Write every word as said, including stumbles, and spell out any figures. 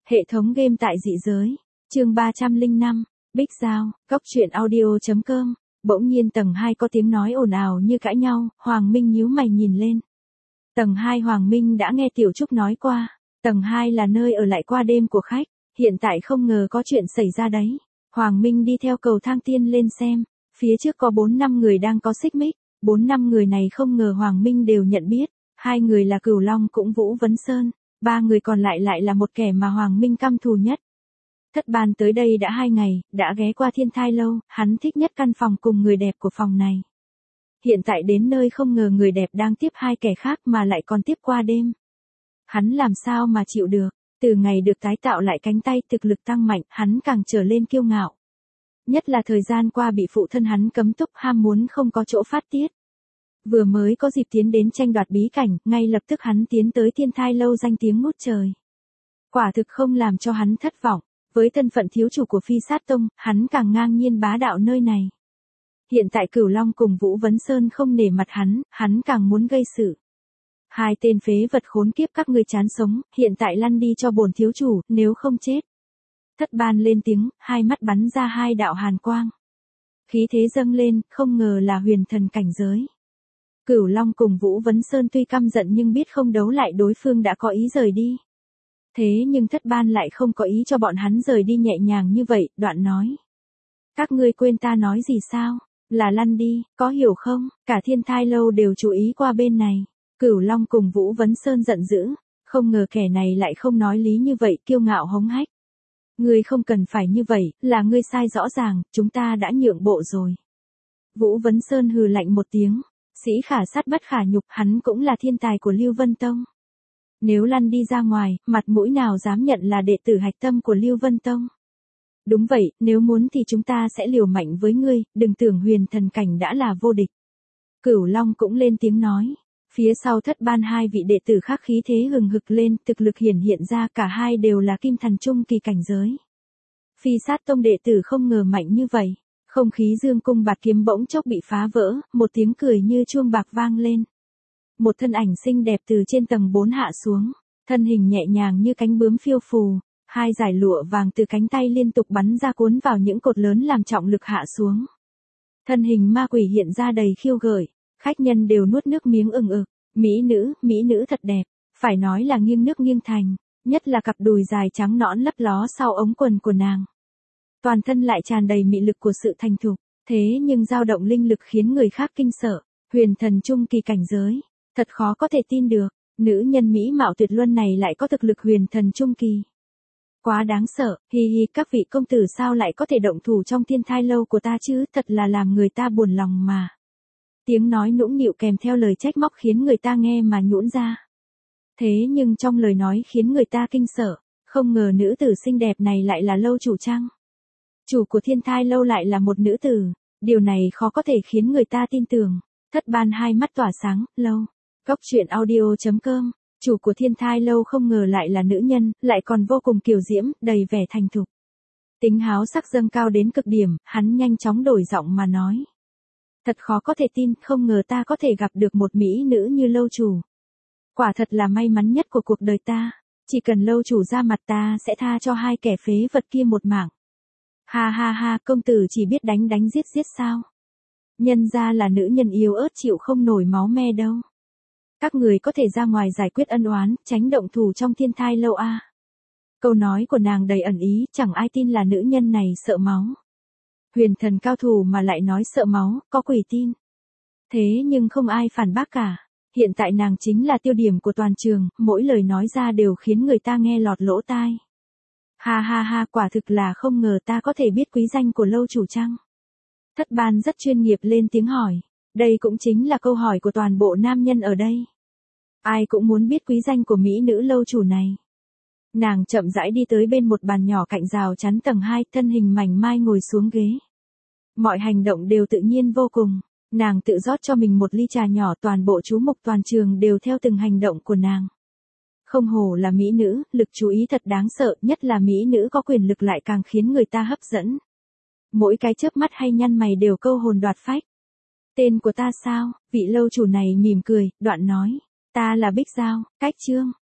Hệ thống game tại dị giới. Chương ba trăm lẻ năm. Bích Giao, Cốc truyện audio.com. Bỗng nhiên tầng hai có tiếng nói ồn ào như cãi nhau, Hoàng Minh nhíu mày nhìn lên. Tầng hai Hoàng Minh đã nghe Tiểu Trúc nói qua, tầng hai là nơi ở lại qua đêm của khách, hiện tại không ngờ có chuyện xảy ra đấy. Hoàng Minh đi theo cầu thang tiên lên xem, phía trước có bốn năm người đang có xích mích, bốn năm người này không ngờ Hoàng Minh đều nhận biết, hai người là Cửu Long cũng Vũ Vấn Sơn, ba người còn lại lại là một kẻ mà Hoàng Minh căm thù nhất. Thất Ban tới đây đã hai ngày, đã ghé qua Thiên Thai Lâu, hắn thích nhất căn phòng cùng người đẹp của phòng này. Hiện tại đến nơi không ngờ người đẹp đang tiếp hai kẻ khác mà lại còn tiếp qua đêm. Hắn làm sao mà chịu được, từ ngày được tái tạo lại cánh tay thực lực tăng mạnh, hắn càng trở lên kiêu ngạo. Nhất là thời gian qua bị phụ thân hắn cấm túc ham muốn không có chỗ phát tiết. Vừa mới có dịp tiến đến tranh đoạt bí cảnh, ngay lập tức hắn tiến tới Thiên Thai Lâu danh tiếng ngút trời. Quả thực không làm cho hắn thất vọng, với thân phận thiếu chủ của Phi Sát Tông, hắn càng ngang nhiên bá đạo nơi này. Hiện tại Cửu Long cùng Vũ Vấn Sơn không nể mặt hắn, hắn càng muốn gây sự. Hai tên phế vật khốn kiếp các ngươi chán sống, hiện tại lăn đi cho bổn thiếu chủ, nếu không chết. Thất Ban lên tiếng, hai mắt bắn ra hai đạo hàn quang. Khí thế dâng lên, không ngờ là huyền thần cảnh giới. Cửu Long cùng Vũ Vấn Sơn tuy căm giận nhưng biết không đấu lại đối phương đã có ý rời đi. Thế nhưng Thất Ban lại không có ý cho bọn hắn rời đi nhẹ nhàng như vậy, đoạn nói. Các ngươi quên ta nói gì sao? Là lăn đi, có hiểu không? Cả Thiên Thai Lâu đều chú ý qua bên này. Cửu Long cùng Vũ Vấn Sơn giận dữ, không ngờ kẻ này lại không nói lý như vậy, kiêu ngạo hống hách. Ngươi không cần phải như vậy, là ngươi sai rõ ràng, chúng ta đã nhượng bộ rồi. Vũ Vấn Sơn hừ lạnh một tiếng, sĩ khả sát bất khả nhục, hắn cũng là thiên tài của Lưu Vân Tông. Nếu lăn đi ra ngoài, mặt mũi nào dám nhận là đệ tử hạch tâm của Lưu Vân Tông. Đúng vậy, nếu muốn thì chúng ta sẽ liều mạnh với ngươi, đừng tưởng huyền thần cảnh đã là vô địch. Cửu Long cũng lên tiếng nói. Phía sau Thất Ban hai vị đệ tử khác khí thế hừng hực lên, thực lực hiển hiện ra, cả hai đều là kim thần trung kỳ cảnh giới. Phi Sát Tông đệ tử không ngờ mạnh như vậy. Không khí dương cung bạt kiếm bỗng chốc bị phá vỡ, một tiếng cười như chuông bạc vang lên. Một thân ảnh xinh đẹp từ trên tầng bốn hạ xuống, thân hình nhẹ nhàng như cánh bướm phiêu phù, hai dải lụa vàng từ cánh tay liên tục bắn ra cuốn vào những cột lớn làm trọng lực hạ xuống. Thân hình ma quỷ hiện ra đầy khiêu gợi, khách nhân đều nuốt nước miếng ừng ực, mỹ nữ, mỹ nữ thật đẹp, phải nói là nghiêng nước nghiêng thành, nhất là cặp đùi dài trắng nõn lấp ló sau ống quần của nàng. Toàn thân lại tràn đầy mị lực của sự thành thục, thế nhưng dao động linh lực khiến người khác kinh sợ, huyền thần trung kỳ cảnh giới. Thật khó có thể tin được, nữ nhân mỹ mạo tuyệt luân này lại có thực lực huyền thần trung kỳ. Quá đáng sợ, hi hi, các vị công tử sao lại có thể động thủ trong Thiên Thai Lâu của ta chứ, thật là làm người ta buồn lòng mà. Tiếng nói nũng nịu kèm theo lời trách móc khiến người ta nghe mà nhũn ra. Thế nhưng trong lời nói khiến người ta kinh sợ, không ngờ nữ tử xinh đẹp này lại là Lâu chủ chăng? Chủ của Thiên Thai Lâu lại là một nữ tử, điều này khó có thể khiến người ta tin tưởng. Thất Ban hai mắt tỏa sáng, Lâu. Cốc truyện audio.com, chủ của Thiên Thai Lâu không ngờ lại là nữ nhân, lại còn vô cùng kiều diễm, đầy vẻ thành thục. Tính háo sắc dâng cao đến cực điểm, hắn nhanh chóng đổi giọng mà nói. Thật khó có thể tin, không ngờ ta có thể gặp được một mỹ nữ như Lâu chủ. Quả thật là may mắn nhất của cuộc đời ta, chỉ cần Lâu chủ ra mặt ta sẽ tha cho hai kẻ phế vật kia một mạng. Ha ha ha, công tử chỉ biết đánh đánh giết giết sao? Nhân ra là nữ nhân yếu ớt chịu không nổi máu me đâu. Các người có thể ra ngoài giải quyết ân oán, tránh động thủ trong Thiên Thai Lâu a. À. Câu nói của nàng đầy ẩn ý, chẳng ai tin là nữ nhân này sợ máu. Huyền thần cao thủ mà lại nói sợ máu, có quỷ tin. Thế nhưng không ai phản bác cả. Hiện tại nàng chính là tiêu điểm của toàn trường, mỗi lời nói ra đều khiến người ta nghe lọt lỗ tai. Ha ha ha, quả thực là không ngờ ta có thể biết quý danh của Lâu chủ chăng? Thất Ban rất chuyên nghiệp lên tiếng hỏi. Đây cũng chính là câu hỏi của toàn bộ nam nhân ở đây. Ai cũng muốn biết quý danh của mỹ nữ Lâu chủ này. Nàng chậm rãi đi tới bên một bàn nhỏ cạnh rào chắn tầng hai, thân hình mảnh mai ngồi xuống ghế. Mọi hành động đều tự nhiên vô cùng. Nàng tự rót cho mình một ly trà nhỏ, toàn bộ chú mục toàn trường đều theo từng hành động của nàng. Không hổ là mỹ nữ, lực chú ý thật đáng sợ, nhất là mỹ nữ có quyền lực lại càng khiến người ta hấp dẫn. Mỗi cái chớp mắt hay nhăn mày đều câu hồn đoạt phách. Tên của ta sao? Vị Lâu chủ này mỉm cười, đoạn nói. Ta là Bích Giao, cách chương.